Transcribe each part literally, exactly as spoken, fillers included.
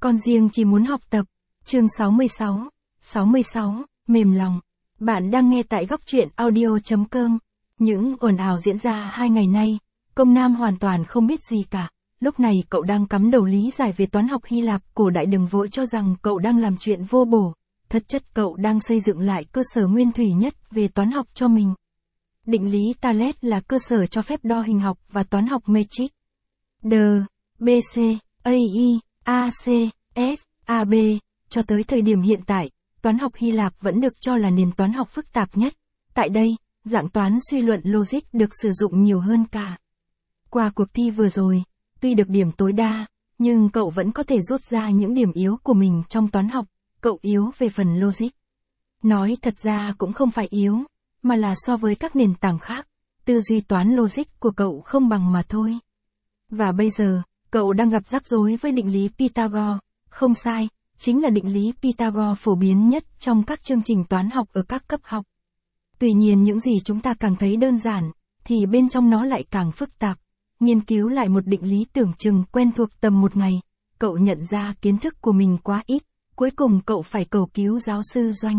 Con riêng chỉ muốn học tập. Chương sáu mươi sáu. sáu mươi sáu, mềm lòng. Bạn đang nghe tại góc truyện audio chấm com. Những ồn ào diễn ra hai ngày nay, Công Nam hoàn toàn không biết gì cả. Lúc này cậu đang cắm đầu lý giải về toán học Hy Lạp, cổ đại đừng vội cho rằng cậu đang làm chuyện vô bổ. Thực chất cậu đang xây dựng lại cơ sở nguyên thủy nhất về toán học cho mình. Định lý Thales là cơ sở cho phép đo hình học và toán học matrix. D, B C, A I, A C, S, A B, cho tới thời điểm hiện tại, toán học Hy Lạp vẫn được cho là nền toán học phức tạp nhất. Tại đây, dạng toán suy luận logic được sử dụng nhiều hơn cả. Qua cuộc thi vừa rồi, tuy được điểm tối đa, nhưng cậu vẫn có thể rút ra những điểm yếu của mình trong toán học, cậu yếu về phần logic. Nói thật ra cũng không phải yếu, mà là so với các nền tảng khác, tư duy toán logic của cậu không bằng mà thôi. Và bây giờ, cậu đang gặp rắc rối với định lý Pythagore, không sai, chính là định lý Pythagore phổ biến nhất trong các chương trình toán học ở các cấp học. Tuy nhiên những gì chúng ta càng thấy đơn giản, thì bên trong nó lại càng phức tạp. Nghiên cứu lại một định lý tưởng chừng quen thuộc tầm một ngày, cậu nhận ra kiến thức của mình quá ít, cuối cùng cậu phải cầu cứu giáo sư Doanh.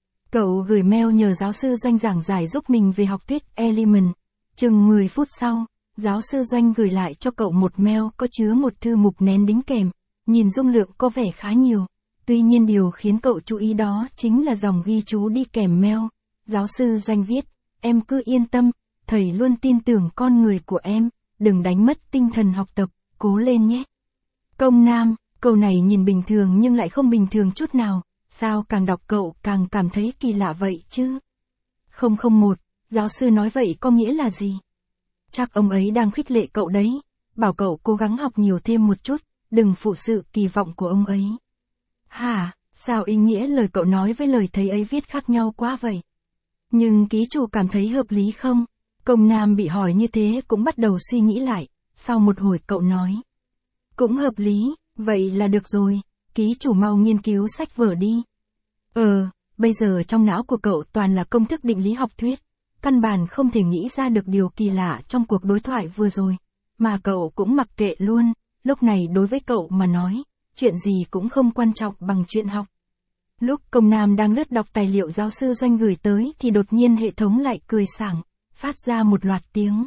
Cậu gửi mail nhờ giáo sư Doanh giảng giải giúp mình về học thuyết Element. Chừng mười phút sau, giáo sư Doanh gửi lại cho cậu một mail có chứa một thư mục nén đính kèm, nhìn dung lượng có vẻ khá nhiều. Tuy nhiên điều khiến cậu chú ý đó chính là dòng ghi chú đi kèm mail. Giáo sư Doanh viết, em cứ yên tâm, thầy luôn tin tưởng con người của em, đừng đánh mất tinh thần học tập, cố lên nhé. Công Nam, câu này nhìn bình thường nhưng lại không bình thường chút nào, sao càng đọc cậu càng cảm thấy kỳ lạ vậy chứ? không không một, giáo sư nói vậy có nghĩa là gì? Chắc ông ấy đang khích lệ cậu đấy, bảo cậu cố gắng học nhiều thêm một chút, đừng phụ sự kỳ vọng của ông ấy. Hả, sao ý nghĩa lời cậu nói với lời thầy ấy viết khác nhau quá vậy? Nhưng ký chủ cảm thấy hợp lý không? Công Nam bị hỏi như thế cũng bắt đầu suy nghĩ lại, sau một hồi cậu nói. Cũng hợp lý, vậy là được rồi, ký chủ mau nghiên cứu sách vở đi. Ờ, bây giờ trong não của cậu toàn là công thức định lý học thuyết, căn bản không thể nghĩ ra được điều kỳ lạ trong cuộc đối thoại vừa rồi, mà cậu cũng mặc kệ luôn, lúc này đối với cậu mà nói, chuyện gì cũng không quan trọng bằng chuyện học. Lúc Công Nam đang lướt đọc tài liệu giáo sư Doanh gửi tới thì đột nhiên hệ thống lại cười sảng, phát ra một loạt tiếng.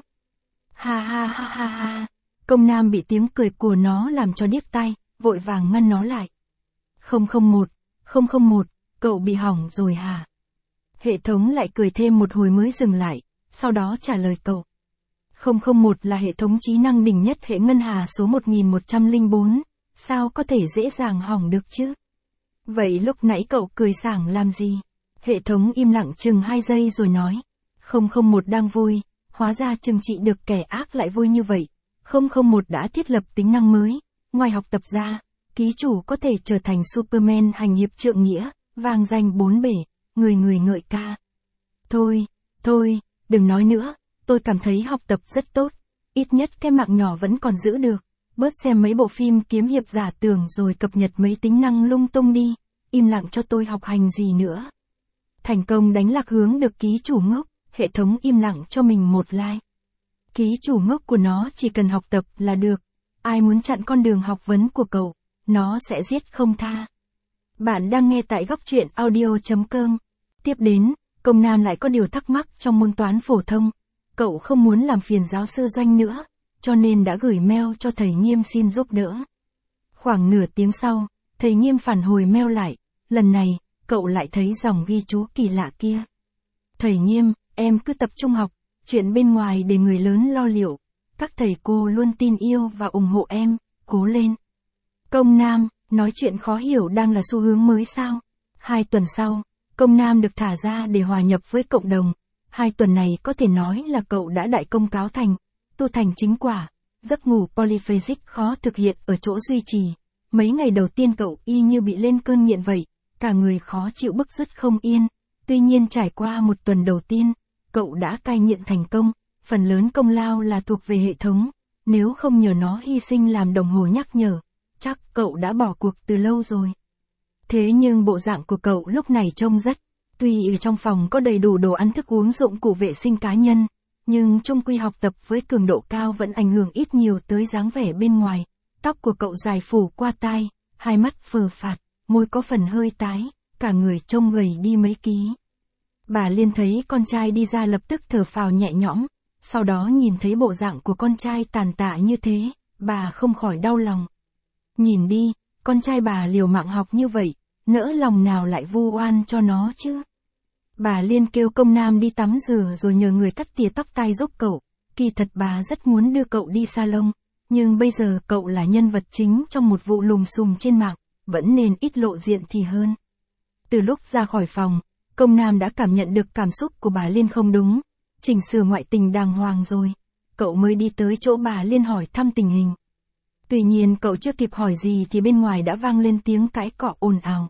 Ha ha ha ha ha, Công Nam bị tiếng cười của nó làm cho điếc tai, vội vàng ngăn nó lại. không không một, không không một, cậu bị hỏng rồi hả? Hệ thống lại cười thêm một hồi mới dừng lại, sau đó trả lời cậu. không không một là hệ thống trí năng đỉnh nhất hệ ngân hà số một nghìn một trăm lẻ bốn, sao có thể dễ dàng hỏng được chứ? Vậy lúc nãy cậu cười sảng làm gì? Hệ thống im lặng chừng hai giây rồi nói. không không một đang vui, hóa ra chừng trị được kẻ ác lại vui như vậy. không không một đã thiết lập tính năng mới, ngoài học tập ra, ký chủ có thể trở thành Superman hành hiệp trượng nghĩa, vang danh bốn bể, người người ngợi ca. Thôi, thôi, đừng nói nữa, tôi cảm thấy học tập rất tốt, ít nhất cái mạng nhỏ vẫn còn giữ được. Bớt xem mấy bộ phim kiếm hiệp giả tưởng rồi cập nhật mấy tính năng lung tung đi, im lặng cho tôi học hành gì nữa. Thành công đánh lạc hướng được ký chủ ngốc, hệ thống im lặng cho mình một like. Ký chủ ngốc của nó chỉ cần học tập là được, ai muốn chặn con đường học vấn của cậu, nó sẽ giết không tha. Bạn đang nghe tại góc truyện audio chấm com. Tiếp đến, Công Nam lại có điều thắc mắc trong môn toán phổ thông. Cậu không muốn làm phiền giáo sư Doanh nữa, cho nên đã gửi mail cho thầy Nghiêm xin giúp đỡ. Khoảng nửa tiếng sau, thầy Nghiêm phản hồi mail lại, lần này, cậu lại thấy dòng ghi chú kỳ lạ kia. Thầy Nghiêm, em cứ tập trung học, chuyện bên ngoài để người lớn lo liệu. Các thầy cô luôn tin yêu và ủng hộ em, cố lên. Công Nam, nói chuyện khó hiểu đang là xu hướng mới sao? Hai tuần sau, Công Nam được thả ra để hòa nhập với cộng đồng. Hai tuần này có thể nói là cậu đã đại công cáo thành, tu thành chính quả. Giấc ngủ polyphasic khó thực hiện ở chỗ duy trì. Mấy ngày đầu tiên cậu y như bị lên cơn nghiện vậy, cả người khó chịu bứt rứt không yên. Tuy nhiên trải qua một tuần đầu tiên, cậu đã cai nghiện thành công, phần lớn công lao là thuộc về hệ thống, nếu không nhờ nó hy sinh làm đồng hồ nhắc nhở, chắc cậu đã bỏ cuộc từ lâu rồi. Thế nhưng bộ dạng của cậu lúc này trông rất, tuy ở trong phòng có đầy đủ đồ ăn thức uống dụng cụ vệ sinh cá nhân, nhưng chung quy học tập với cường độ cao vẫn ảnh hưởng ít nhiều tới dáng vẻ bên ngoài. Tóc của cậu dài phủ qua tai, hai mắt phờ phạt, môi có phần hơi tái, cả người trông gầy đi mấy ký. Bà Liên thấy con trai đi ra lập tức thở phào nhẹ nhõm, sau đó nhìn thấy bộ dạng của con trai tàn tạ như thế, bà không khỏi đau lòng. Nhìn đi, con trai bà liều mạng học như vậy, nỡ lòng nào lại vu oan cho nó chứ. Bà Liên kêu công nam đi tắm rửa rồi nhờ người cắt tỉa tóc tai giúp cậu, kỳ thật bà rất muốn đưa cậu đi salon, nhưng bây giờ cậu là nhân vật chính trong một vụ lùm xùm trên mạng, vẫn nên ít lộ diện thì hơn. Từ lúc ra khỏi phòng, công nam đã cảm nhận được cảm xúc của bà Liên không đúng, chỉnh sửa ngoại tình đàng hoàng rồi, cậu mới đi tới chỗ bà Liên hỏi thăm tình hình. Tuy nhiên cậu chưa kịp hỏi gì thì bên ngoài đã vang lên tiếng cãi cọ ồn ào.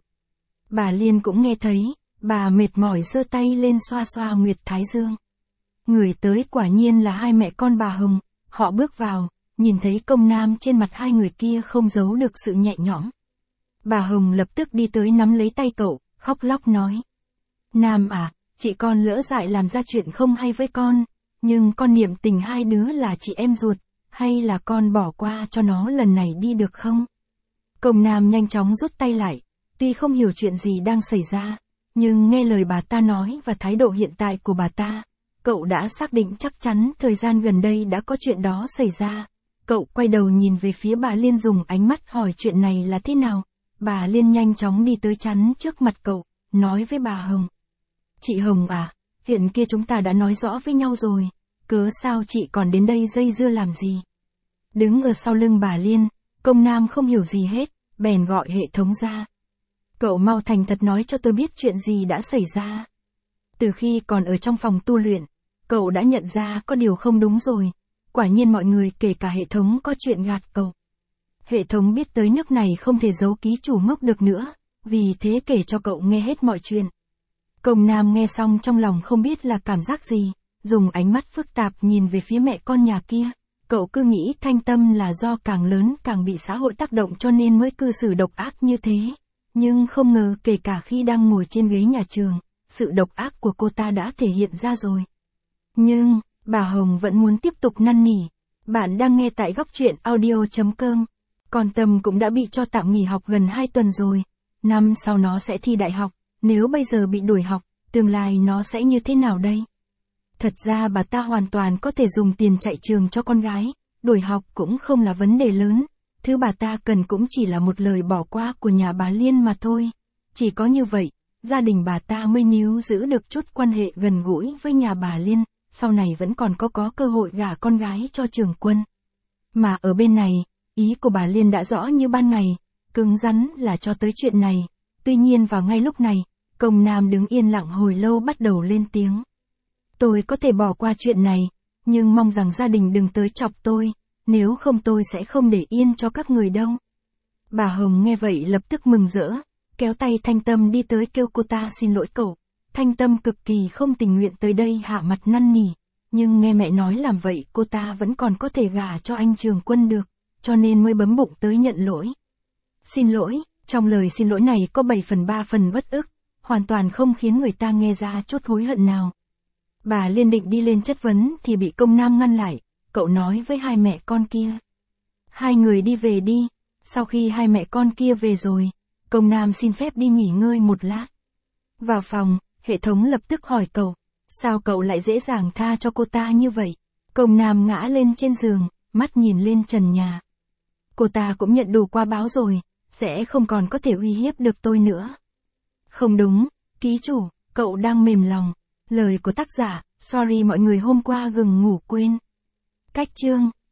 Bà Liên cũng nghe thấy, bà mệt mỏi giơ tay lên xoa xoa nguyệt thái dương. Người tới quả nhiên là hai mẹ con bà Hồng, họ bước vào, nhìn thấy công nam trên mặt hai người kia không giấu được sự nhẹ nhõm. Bà Hồng lập tức đi tới nắm lấy tay cậu, khóc lóc nói. Nam à, chị con lỡ dại làm ra chuyện không hay với con, nhưng con niệm tình hai đứa là chị em ruột, hay là con bỏ qua cho nó lần này đi được không? Công nam nhanh chóng rút tay lại, tuy không hiểu chuyện gì đang xảy ra, nhưng nghe lời bà ta nói và thái độ hiện tại của bà ta, cậu đã xác định chắc chắn thời gian gần đây đã có chuyện đó xảy ra. Cậu quay đầu nhìn về phía bà Liên dùng ánh mắt hỏi chuyện này là thế nào. Bà Liên nhanh chóng đi tới chắn trước mặt cậu, nói với bà Hồng. Chị Hồng à, chuyện kia chúng ta đã nói rõ với nhau rồi, cớ sao chị còn đến đây dây dưa làm gì? Đứng ở sau lưng bà Liên, công nam không hiểu gì hết, bèn gọi hệ thống ra. Cậu mau thành thật nói cho tôi biết chuyện gì đã xảy ra. Từ khi còn ở trong phòng tu luyện, cậu đã nhận ra có điều không đúng rồi. Quả nhiên mọi người kể cả hệ thống có chuyện gạt cậu. Hệ thống biết tới nước này không thể giấu ký chủ ngốc được nữa, vì thế kể cho cậu nghe hết mọi chuyện. Công nam nghe xong trong lòng không biết là cảm giác gì, dùng ánh mắt phức tạp nhìn về phía mẹ con nhà kia. Cậu cứ nghĩ Thanh Tâm là do càng lớn càng bị xã hội tác động cho nên mới cư xử độc ác như thế. Nhưng không ngờ kể cả khi đang ngồi trên ghế nhà trường, sự độc ác của cô ta đã thể hiện ra rồi. Nhưng, bà Hồng vẫn muốn tiếp tục năn nỉ. Bạn đang nghe tại góc truyện audio chấm com. Còn Tâm cũng đã bị cho tạm nghỉ học gần hai tuần rồi. Năm sau nó sẽ thi đại học, nếu bây giờ bị đuổi học, tương lai nó sẽ như thế nào đây? Thật ra bà ta hoàn toàn có thể dùng tiền chạy trường cho con gái, đuổi học cũng không là vấn đề lớn. Thứ bà ta cần cũng chỉ là một lời bỏ qua của nhà bà Liên mà thôi. Chỉ có như vậy, gia đình bà ta mới níu giữ được chút quan hệ gần gũi với nhà bà Liên, sau này vẫn còn có có cơ hội gả con gái cho Trường Quân. Mà ở bên này, ý của bà Liên đã rõ như ban ngày, cứng rắn là cho tới chuyện này. Tuy nhiên vào ngay lúc này, công nam đứng yên lặng hồi lâu bắt đầu lên tiếng. Tôi có thể bỏ qua chuyện này, nhưng mong rằng gia đình đừng tới chọc tôi, nếu không tôi sẽ không để yên cho các người đâu. Bà Hồng nghe vậy lập tức mừng rỡ, kéo tay Thanh Tâm đi tới kêu cô ta xin lỗi cậu. Thanh Tâm cực kỳ không tình nguyện tới đây hạ mặt năn nỉ, nhưng nghe mẹ nói làm vậy cô ta vẫn còn có thể gả cho anh Trường Quân được, cho nên mới bấm bụng tới nhận lỗi. Xin lỗi, trong lời xin lỗi này có bảy phần ba phần bất ức, hoàn toàn không khiến người ta nghe ra chút hối hận nào. Bà Liên định đi lên chất vấn thì bị công nam ngăn lại, cậu nói với hai mẹ con kia. Hai người đi về đi, sau khi hai mẹ con kia về rồi, công nam xin phép đi nghỉ ngơi một lát. Vào phòng, hệ thống lập tức hỏi cậu, sao cậu lại dễ dàng tha cho cô ta như vậy? Công nam ngã lên trên giường, mắt nhìn lên trần nhà. Cô ta cũng nhận đủ qua báo rồi, sẽ không còn có thể uy hiếp được tôi nữa. Không đúng, ký chủ, cậu đang mềm lòng. Lời của tác giả, sorry mọi người hôm qua gừng ngủ quên. Cách chương